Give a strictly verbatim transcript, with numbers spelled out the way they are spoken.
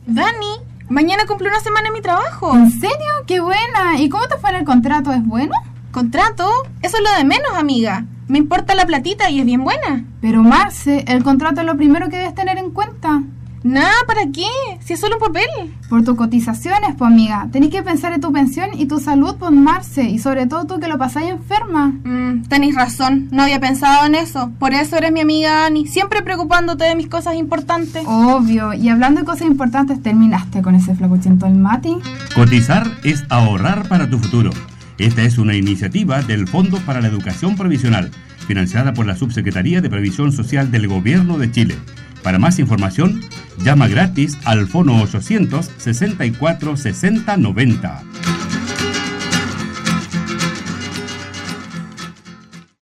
Dani, mañana cumplo una semana en mi trabajo. ¿En serio? ¡Qué buena! ¿Y cómo te fue en el contrato? ¿Es bueno? ¿Contrato? Eso es lo de menos, amiga. Me importa la platita y es bien buena. Pero Marce, el contrato es lo primero que debes tener en cuenta. Nah, ¿para qué? Si es solo un papel. Por tus cotizaciones, pues amiga. Tenés que pensar en tu pensión y tu salud, pues Marce. Y sobre todo tú que lo pasáis enferma. Mm, tenéis razón, no había pensado en eso. Por eso eres mi amiga Dani, siempre preocupándote de mis cosas importantes. Obvio. Y hablando de cosas importantes, ¿terminaste con ese flacuchento del Mati? Cotizar es ahorrar para tu futuro. Esta es una iniciativa del Fondo para la Educación Provisional, financiada por la Subsecretaría de Previsión Social del Gobierno de Chile. Para más información, llama gratis al fono ochocientos sesenta y cuatro sesenta noventa.